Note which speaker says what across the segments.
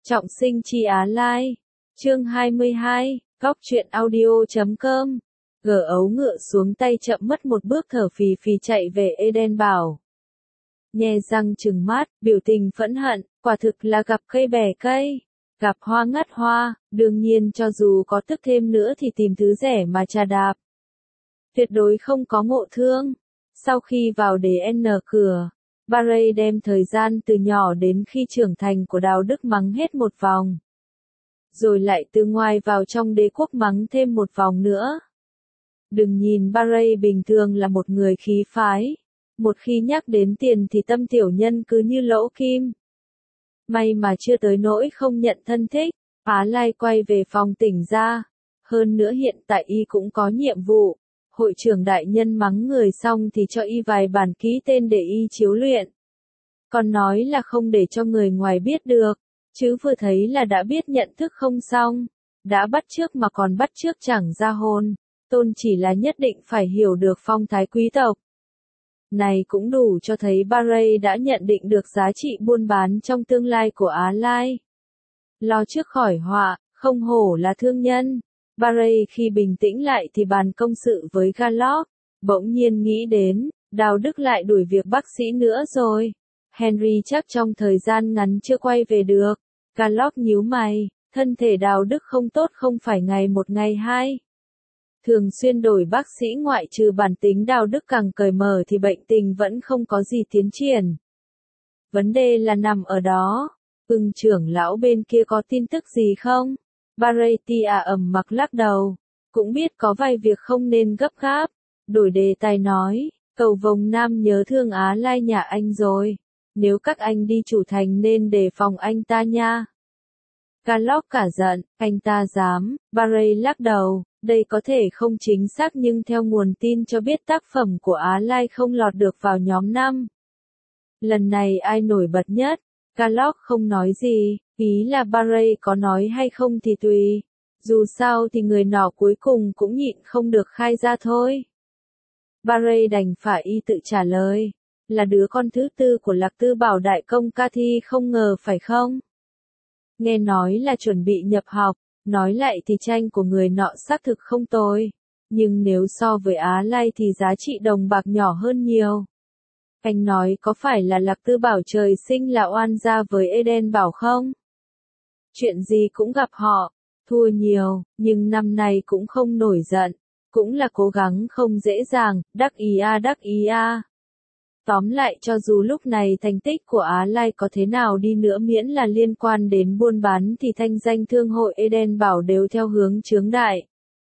Speaker 1: Trọng sinh chi Á Lai. Chương 22, Góc truyện audio.com. Gờ ấu ngựa xuống tay chậm mất một bước thở phì phì chạy về Eden Bảo. Nhe răng trừng mắt, biểu tình phẫn hận, quả thực là gặp cây bẻ cây, gặp hoa ngắt hoa, đương nhiên cho dù có tức thêm nữa thì tìm thứ rẻ mà chà đạp. Tuyệt đối không có ngộ thương. Sau khi vào đế N cửa, Barry đem thời gian từ nhỏ đến khi trưởng thành của Đào Đức mắng hết một vòng. Rồi lại từ ngoài vào trong đế quốc mắng thêm một vòng nữa. Đừng nhìn Barry bình thường là một người khí phái. Một khi nhắc đến tiền thì tâm tiểu nhân cứ như lỗ kim. May mà chưa tới nỗi không nhận thân thích. Á Lai quay về phòng tỉnh ra. Hơn nữa hiện tại y cũng có nhiệm vụ. Hội trưởng đại nhân mắng người xong thì cho y vài bản ký tên để y chiếu luyện. Còn nói là không để cho người ngoài biết được. Chứ vừa thấy là đã biết nhận thức không xong. Đã bắt chước mà còn bắt chước chẳng ra hồn. Tôn chỉ là nhất định phải hiểu được phong thái quý tộc. Này cũng đủ cho thấy Barry đã nhận định được giá trị buôn bán trong tương lai của Á Lai. Lo trước khỏi họa, không hổ là thương nhân. Barry khi bình tĩnh lại thì bàn công sự với Gallock, bỗng nhiên nghĩ đến, Đào Đức lại đuổi việc bác sĩ nữa rồi. Henry chắc trong thời gian ngắn chưa quay về được. Gallock nhíu mày, thân thể Đào Đức không tốt không phải ngày một ngày hai. Thường xuyên đổi bác sĩ ngoại trừ bản tính Đào Đức càng cởi mở thì bệnh tình vẫn không có gì tiến triển. Vấn đề là nằm ở đó. Trưởng lão bên kia có tin tức gì không? Barretia ẩm mặc lắc đầu. Cũng biết có vài việc không nên gấp gáp. Đổi đề tài nói, cầu vồng nam nhớ thương Á Lai nhà anh rồi. Nếu các anh đi chủ thành nên đề phòng anh ta nha. Gallock cả giận, anh ta dám. Barry lắc đầu, đây có thể không chính xác nhưng theo nguồn tin cho biết tác phẩm của Á Lai không lọt được vào nhóm 5. Lần này ai nổi bật nhất? Gallock không nói gì, ý là Barry có nói hay không thì tùy. Dù sao thì người nọ cuối cùng cũng nhịn không được khai ra thôi. Barry đành phải y tự trả lời. Là đứa con thứ tư của Lạc Tư Bảo đại công Cathy không ngờ phải không? Nghe nói là chuẩn bị nhập học, nói lại thì tranh của người nọ xác thực không tồi. Nhưng nếu so với Á Lai thì giá trị đồng bạc nhỏ hơn nhiều. Anh nói có phải là Lạc Tư Bảo trời sinh là oan gia với Eden Bảo không? Chuyện gì cũng gặp họ, thua nhiều, nhưng năm nay cũng không nổi giận. Cũng là cố gắng không dễ dàng, đắc ý a. Tóm lại cho dù lúc này thành tích của Á Lai có thế nào đi nữa miễn là liên quan đến buôn bán thì thanh danh thương hội Eden Bảo đều theo hướng chướng đại.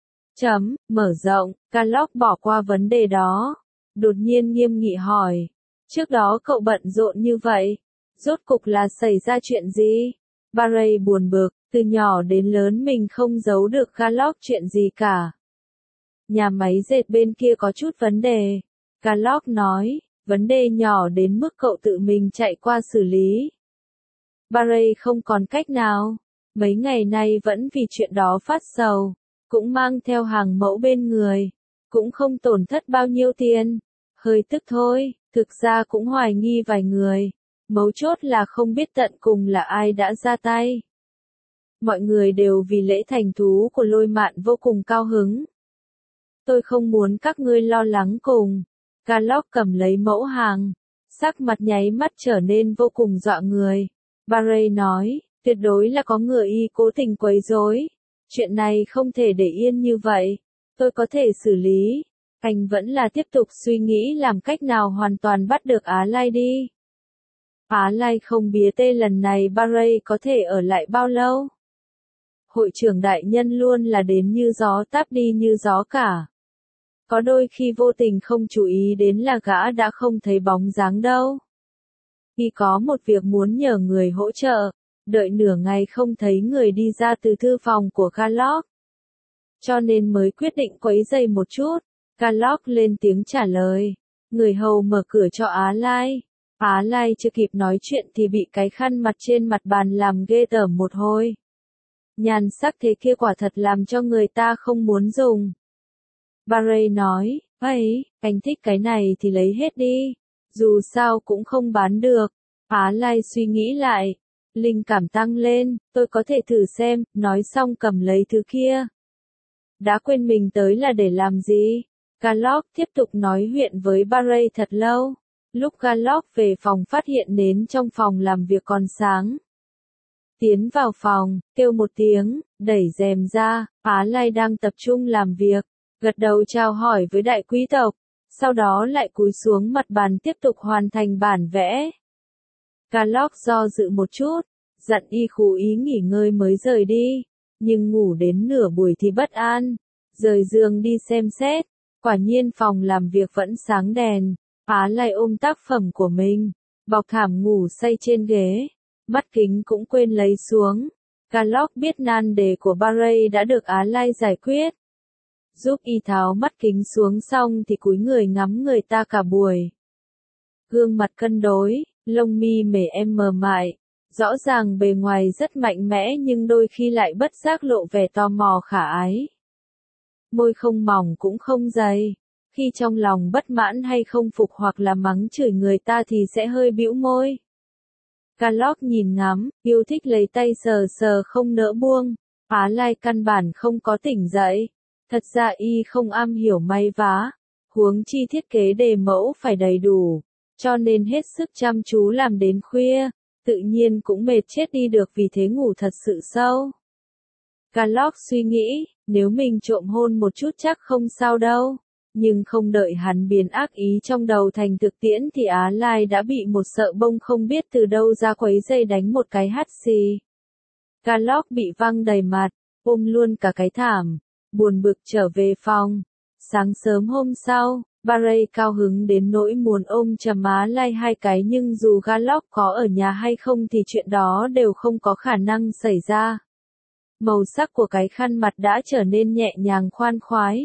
Speaker 1: Mở rộng, Gallock bỏ qua vấn đề đó. Đột nhiên nghiêm nghị hỏi. Trước đó cậu bận rộn như vậy. Rốt cục là xảy ra chuyện gì? Barry buồn bực, từ nhỏ đến lớn mình không giấu được Gallock chuyện gì cả. Nhà máy dệt bên kia có chút vấn đề. Gallock nói. Vấn đề nhỏ đến mức cậu tự mình chạy qua xử lý. Barry không còn cách nào. Mấy ngày nay vẫn vì chuyện đó phát sầu. Cũng mang theo hàng mẫu bên người. Cũng không tổn thất bao nhiêu tiền. Hơi tức thôi, thực ra cũng hoài nghi vài người. Mấu chốt là không biết tận cùng là ai đã ra tay. Mọi người đều vì lễ thành thú của Lôi Mạn vô cùng cao hứng. Tôi không muốn các ngươi lo lắng cùng. Gallock cầm lấy mẫu hàng. Sắc mặt nháy mắt trở nên vô cùng dọa người. Barry nói, tuyệt đối là có người y cố tình quấy rối. Chuyện này không thể để yên như vậy. Tôi có thể xử lý. Anh vẫn là tiếp tục suy nghĩ làm cách nào hoàn toàn bắt được Á Lai đi. Á Lai không bía tê lần này Barry có thể ở lại bao lâu? Hội trưởng đại nhân luôn là đến như gió táp đi như gió cả. Có đôi khi vô tình không chú ý đến là gã đã không thấy bóng dáng đâu. Khi có một việc muốn nhờ người hỗ trợ, đợi nửa ngày không thấy người đi ra từ thư phòng của Gallock. Cho nên mới quyết định quấy rầy một chút. Gallock lên tiếng trả lời. Người hầu mở cửa cho Á Lai. Á Lai chưa kịp nói chuyện thì bị cái khăn mặt trên mặt bàn làm ghê tởm một hồi. Nhan sắc thế kia quả thật làm cho người ta không muốn dùng. Barry nói, ấy, anh thích cái này thì lấy hết đi. Dù sao cũng không bán được. Á Lai suy nghĩ lại. linh cảm tăng lên, tôi có thể thử xem, nói xong cầm lấy thứ kia. Đã quên mình tới là để làm gì? Garlock tiếp tục nói chuyện với Barry thật lâu. Lúc Garlock về phòng phát hiện nến trong phòng làm việc còn sáng. Tiến vào phòng, kêu một tiếng, đẩy rèm ra, Á Lai đang tập trung làm việc, gật đầu chào hỏi với đại quý tộc, sau đó lại cúi xuống mặt bàn tiếp tục hoàn thành bản vẽ. Garlock do dự một chút, dặn y khú ý nghỉ ngơi mới rời đi, nhưng ngủ đến nửa buổi thì bất an, rời giường đi xem xét, quả nhiên phòng làm việc vẫn sáng đèn, Á Lai ôm tác phẩm của mình, bọc thảm ngủ say trên ghế, mắt kính cũng quên lấy xuống. Garlock biết nan đề của Barry đã được Á Lai giải quyết. Giúp y tháo mắt kính xuống xong thì cúi người ngắm người ta cả buổi. Gương mặt cân đối, lông mi mềm mờ mại, rõ ràng bề ngoài rất mạnh mẽ nhưng đôi khi lại bất giác lộ vẻ tò mò khả ái. Môi không mỏng cũng không dày, khi trong lòng bất mãn hay không phục hoặc là mắng chửi người ta thì sẽ hơi bĩu môi. Garlock nhìn ngắm, yêu thích lấy tay sờ sờ không nỡ buông, Á Lai căn bản không có tỉnh dậy. Thật ra y không am hiểu may vá, huống chi thiết kế đề mẫu phải đầy đủ, cho nên hết sức chăm chú làm đến khuya, tự nhiên cũng mệt chết đi được vì thế ngủ thật sự sâu. Garlock suy nghĩ, nếu mình trộm hôn một chút chắc không sao đâu, nhưng không đợi hắn biến ác ý trong đầu thành thực tiễn thì Á Lai đã bị một sợ bông không biết từ đâu ra quấy dây đánh một cái hắt xì. Garlock bị văng đầy mặt, ôm luôn cả cái thảm, buồn bực trở về phòng. Sáng sớm hôm sau, Barry cao hứng đến nỗi muốn ôm chầm Á Lai hai cái nhưng dù Garlock có ở nhà hay không thì chuyện đó đều không có khả năng xảy ra. Màu sắc của cái khăn mặt đã trở nên nhẹ nhàng khoan khoái.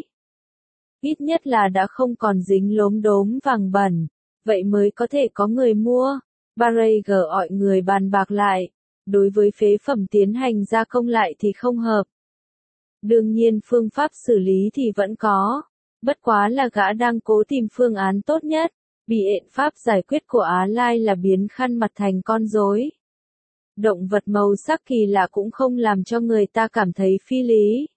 Speaker 1: Ít nhất là đã không còn dính lốm đốm vàng bẩn, vậy mới có thể có người mua. Barry gọi người bàn bạc lại, đối với phế phẩm tiến hành gia công lại thì không hợp. Đương nhiên phương pháp xử lý thì vẫn có, bất quá là gã đang cố tìm phương án tốt nhất, biện pháp giải quyết của Á Lai là biến khăn mặt thành con rối. Động vật màu sắc kỳ lạ cũng không làm cho người ta cảm thấy phi lý.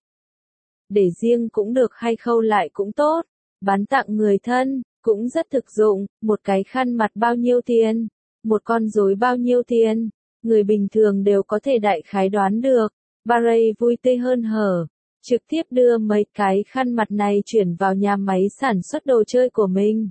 Speaker 1: Để riêng cũng được hay khâu lại cũng tốt, bán tặng người thân, cũng rất thực dụng, một cái khăn mặt bao nhiêu tiền, một con rối bao nhiêu tiền, người bình thường đều có thể đại khái đoán được. Barry vui tươi hơn hở, trực tiếp đưa mấy cái khăn mặt này chuyển vào nhà máy sản xuất đồ chơi của mình.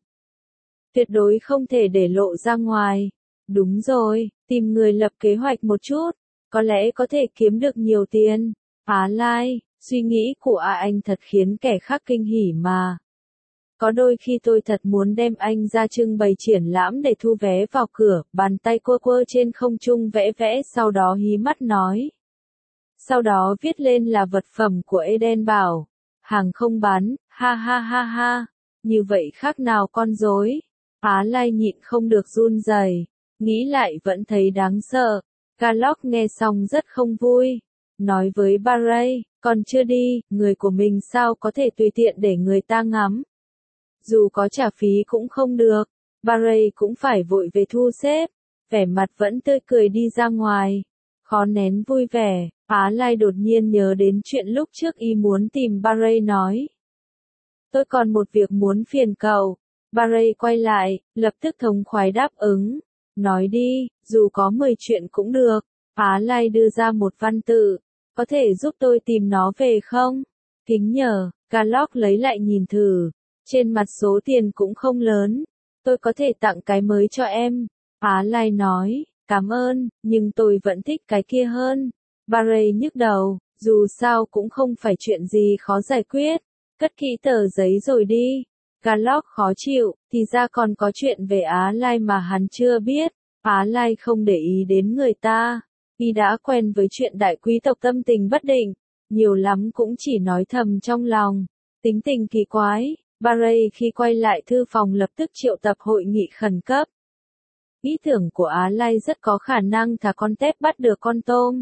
Speaker 1: Tuyệt đối không thể để lộ ra ngoài. Đúng rồi, tìm người lập kế hoạch một chút, có lẽ có thể kiếm được nhiều tiền. Á Lai, suy nghĩ của anh thật khiến kẻ khác kinh hỉ mà. Có đôi khi tôi thật muốn đem anh ra trưng bày triển lãm để thu vé vào cửa, bàn tay quơ quơ trên không trung vẽ vẽ sau đó hí mắt nói. Sau đó viết lên là vật phẩm của Eden bảo. Hàng không bán, ha ha ha ha. Như vậy khác nào con rối. Á Lai nhịn không được run rẩy, nghĩ lại vẫn thấy đáng sợ. Garlock nghe xong rất không vui. Nói với Barry, còn chưa đi, người của mình sao có thể tùy tiện để người ta ngắm. Dù có trả phí cũng không được. Barry cũng phải vội về thu xếp. Vẻ mặt vẫn tươi cười đi ra ngoài. Khó nén vui vẻ, Á Lai đột nhiên nhớ đến chuyện lúc trước y muốn tìm Barry nói. Tôi còn một việc muốn phiền cậu. Barry quay lại, lập tức thống khoái đáp ứng. Nói đi, dù có 10 chuyện cũng được. Á Lai đưa ra một văn tự. Có thể giúp tôi tìm nó về không? Kính nhờ, Garlock lấy lại nhìn thử. Trên mặt số tiền cũng không lớn. Tôi có thể tặng cái mới cho em. Á Lai nói, cảm ơn, nhưng tôi vẫn thích cái kia hơn. Barry nhức đầu, dù sao cũng không phải chuyện gì khó giải quyết. Cất kỹ tờ giấy rồi đi. Garlock khó chịu, thì ra còn có chuyện về Á Lai mà hắn chưa biết. Á Lai không để ý đến người ta. Y đã quen với chuyện đại quý tộc tâm tình bất định. Nhiều lắm cũng chỉ nói thầm trong lòng. Tính tình kỳ quái. Barry khi quay lại thư phòng lập tức triệu tập hội nghị khẩn cấp. Ý tưởng của Á Lai rất có khả năng thả con tép bắt được con tôm.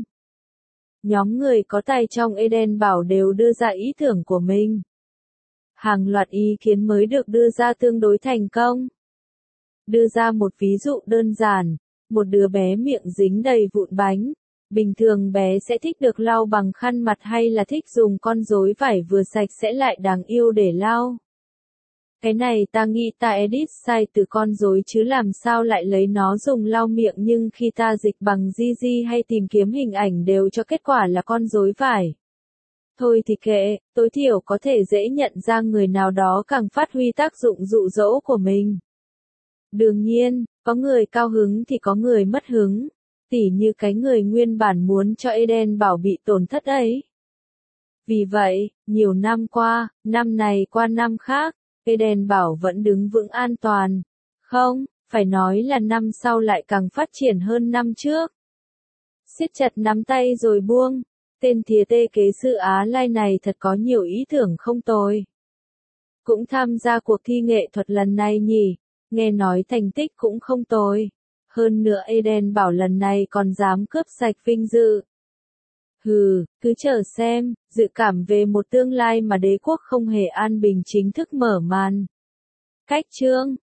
Speaker 1: Nhóm người có tài trong Eden bảo đều đưa ra ý tưởng của mình. Hàng loạt ý kiến mới được đưa ra tương đối thành công. Đưa ra một ví dụ đơn giản, một đứa bé miệng dính đầy vụn bánh. Bình thường bé sẽ thích được lau bằng khăn mặt hay là thích dùng con rối vải vừa sạch sẽ lại đáng yêu để lau? Cái này ta nghĩ ta edit sai từ con rối chứ làm sao lại lấy nó dùng lau miệng, nhưng khi ta dịch bằng GG hay tìm kiếm hình ảnh đều cho kết quả là con rối vải. Thôi thì kệ, tối thiểu có thể dễ nhận ra người nào đó càng phát huy tác dụng dụ dỗ của mình. Đương nhiên, có người cao hứng thì có người mất hứng, tỉ như cái người nguyên bản muốn cho Eden Bảo bị tổn thất ấy. Vì vậy, nhiều năm qua, năm này qua năm khác, Eden Bảo vẫn đứng vững an toàn. Không, phải nói là năm sau lại càng phát triển hơn năm trước. Siết chặt nắm tay rồi buông. Tên thìa tê kế sư Á Lai này thật có nhiều ý tưởng không tồi. Cũng tham gia cuộc thi nghệ thuật lần này nhỉ, nghe nói thành tích cũng không tồi. Hơn nữa Eden Bảo lần này còn dám cướp sạch vinh dự. Hừ, cứ chờ xem, dự cảm về một tương lai mà đế quốc không hề an bình chính thức mở màn. Cách chương